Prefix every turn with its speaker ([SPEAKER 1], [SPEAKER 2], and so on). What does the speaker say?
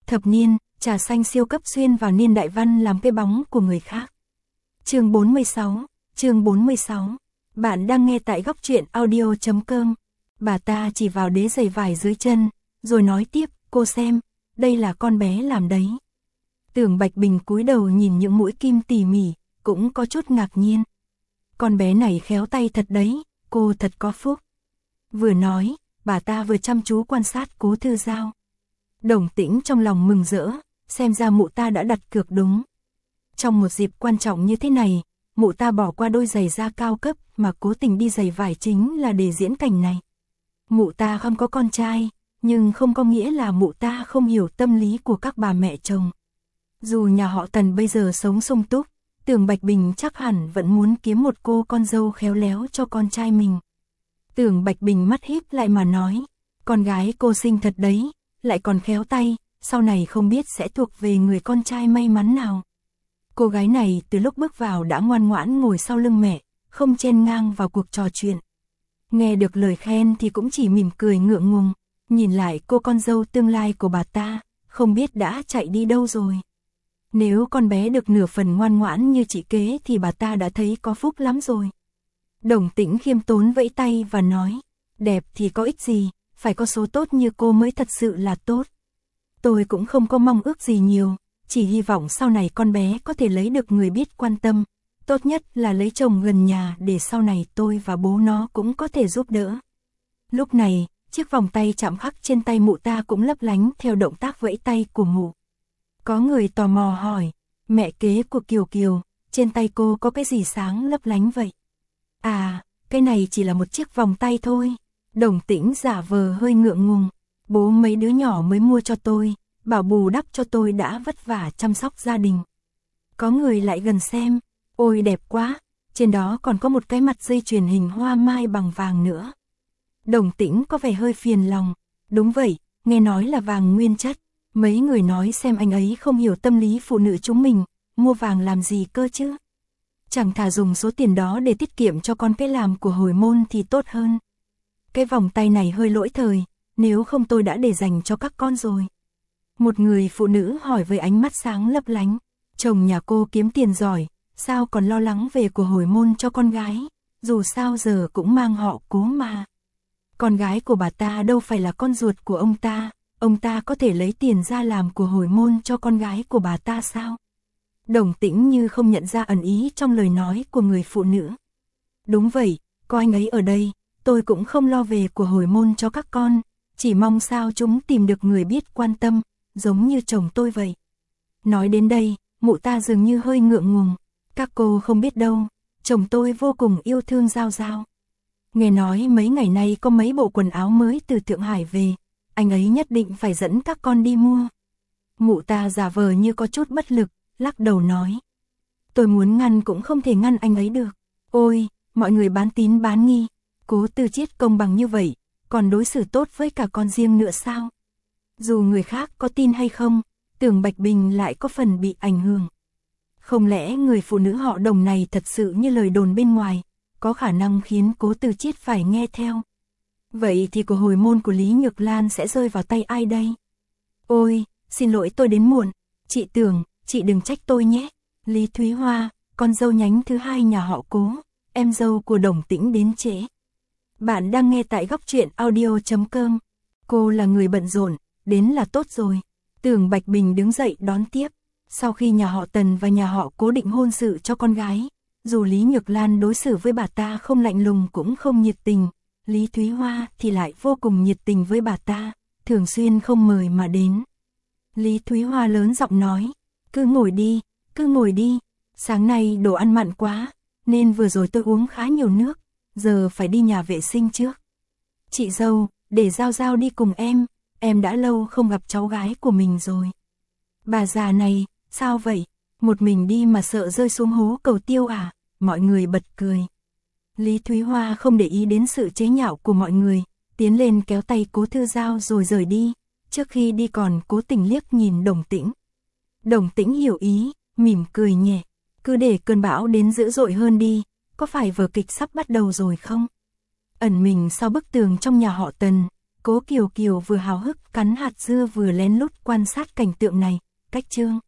[SPEAKER 1] Thập niên, trà xanh siêu cấp xuyên vào niên đại văn làm cái bóng của người khác. Chương 46. Bạn đang nghe tại góc truyện audio.com. Bà ta chỉ vào đế giày vải dưới chân, rồi nói tiếp, cô xem, đây là con bé làm đấy. Tưởng Bạch Bình cúi đầu nhìn những mũi kim tỉ mỉ, cũng có chút ngạc nhiên. Con bé này khéo tay thật đấy, cô thật có phúc. Vừa nói, bà ta vừa chăm chú quan sát Cố Thư Giao. Đồng Tĩnh trong lòng mừng rỡ, xem ra mụ ta đã đặt cược đúng. Trong một dịp quan trọng như thế này, mụ ta bỏ qua đôi giày da cao cấp mà cố tình đi giày vải chính là để diễn cảnh này. Mụ ta không có con trai, nhưng không có nghĩa là mụ ta không hiểu tâm lý của các bà mẹ chồng. Dù nhà họ Tần bây giờ sống sung túc, Tưởng Bạch Bình chắc hẳn vẫn muốn kiếm một cô con dâu khéo léo cho con trai mình. Tưởng Bạch Bình mắt híp lại mà nói, con gái cô xinh thật đấy, lại còn khéo tay, sau này không biết sẽ thuộc về người con trai may mắn nào. Cô gái này từ lúc bước vào đã ngoan ngoãn ngồi sau lưng mẹ, không chen ngang vào cuộc trò chuyện. Nghe được lời khen thì cũng chỉ mỉm cười ngượng ngùng, nhìn lại cô con dâu tương lai của bà ta, không biết đã chạy đi đâu rồi. Nếu con bé được nửa phần ngoan ngoãn như chị kế thì bà ta đã thấy có phúc lắm rồi. Đồng Tĩnh khiêm tốn vẫy tay và nói, đẹp thì có ích gì, phải có số tốt như cô mới thật sự là tốt. Tôi cũng không có mong ước gì nhiều, chỉ hy vọng sau này con bé có thể lấy được người biết quan tâm, tốt nhất là lấy chồng gần nhà để sau này tôi và bố nó cũng có thể giúp đỡ. Lúc này, chiếc vòng tay chạm khắc trên tay mụ ta cũng lấp lánh theo động tác vẫy tay của mụ. Có người tò mò hỏi, mẹ kế của Kiều Kiều, trên tay cô có cái gì sáng lấp lánh vậy? À, cái này chỉ là một chiếc vòng tay thôi. Đồng Tĩnh giả vờ hơi ngượng ngùng, bố mấy đứa nhỏ mới mua cho tôi, bảo bù đắp cho tôi đã vất vả chăm sóc gia đình. Có người lại gần xem, ôi đẹp quá, trên đó còn có một cái mặt dây chuyền hình hoa mai bằng vàng nữa. Đồng Tĩnh có vẻ hơi phiền lòng, đúng vậy, nghe nói là vàng nguyên chất, mấy người nói xem anh ấy không hiểu tâm lý phụ nữ chúng mình, mua vàng làm gì cơ chứ. Chẳng thà dùng số tiền đó để tiết kiệm cho con cái làm của hồi môn thì tốt hơn. Cái vòng tay này hơi lỗi thời, nếu không tôi đã để dành cho các con rồi. Một người phụ nữ hỏi với ánh mắt sáng lấp lánh, chồng nhà cô kiếm tiền giỏi, sao còn lo lắng về của hồi môn cho con gái, dù sao giờ cũng mang họ Cố mà. Con gái của bà ta đâu phải là con ruột của ông ta có thể lấy tiền ra làm của hồi môn cho con gái của bà ta sao? Đồng Tĩnh như không nhận ra ẩn ý trong lời nói của người phụ nữ. Đúng vậy, có anh ấy ở đây, tôi cũng không lo về của hồi môn cho các con, chỉ mong sao chúng tìm được người biết quan tâm, giống như chồng tôi vậy. Nói đến đây, mụ ta dường như hơi ngượng ngùng, các cô không biết đâu, chồng tôi vô cùng yêu thương Giao Giao. Nghe nói mấy ngày nay có mấy bộ quần áo mới từ Thượng Hải về, anh ấy nhất định phải dẫn các con đi mua. Mụ ta giả vờ như có chút bất lực, lắc đầu nói. Tôi muốn ngăn cũng không thể ngăn anh ấy được. Ôi, mọi người bán tín bán nghi, Cố Tư Chiết công bằng như vậy, còn đối xử tốt với cả con riêng nữa sao? Dù người khác có tin hay không, Tưởng Bạch Bình lại có phần bị ảnh hưởng. Không lẽ người phụ nữ họ Đồng này thật sự như lời đồn bên ngoài, có khả năng khiến Cố Tư Chiết phải nghe theo? Vậy thì của hồi môn của Lý Nhược Lan sẽ rơi vào tay ai đây? Ôi, xin lỗi tôi đến muộn, chị Tưởng, chị đừng trách tôi nhé. Lý Thúy Hoa, con dâu nhánh thứ hai nhà họ Cố, em dâu của Đồng Tĩnh đến trễ. Bạn đang nghe tại góc truyện audio.com. Cô là người bận rộn, đến là tốt rồi. Tưởng Bạch Bình đứng dậy đón tiếp. Sau khi nhà họ Tần và nhà họ Cố định hôn sự cho con gái, dù Lý Nhược Lan đối xử với bà ta không lạnh lùng cũng không nhiệt tình, Lý Thúy Hoa thì lại vô cùng nhiệt tình với bà ta, thường xuyên không mời mà đến. Lý Thúy Hoa lớn giọng nói, cứ ngồi đi, sáng nay đồ ăn mặn quá, nên vừa rồi tôi uống khá nhiều nước, giờ phải đi nhà vệ sinh trước. Chị dâu, để Giao Giao đi cùng em đã lâu không gặp cháu gái của mình rồi. Bà già này, sao vậy, một mình đi mà sợ rơi xuống hố cầu tiêu à? Mọi người bật cười. Lý Thúy Hoa không để ý đến sự chế nhạo của mọi người, tiến lên kéo tay Cố Thư Giao rồi rời đi, trước khi đi còn cố tình liếc nhìn Đồng Tĩnh. Đồng Tĩnh hiểu ý, mỉm cười nhẹ, cứ để cơn bão đến dữ dội hơn đi, có phải vở kịch sắp bắt đầu rồi không? Ẩn mình sau bức tường trong nhà họ Tần, Cố Kiều Kiều vừa háo hức cắn hạt dưa vừa lén lút quan sát cảnh tượng này, cách Trương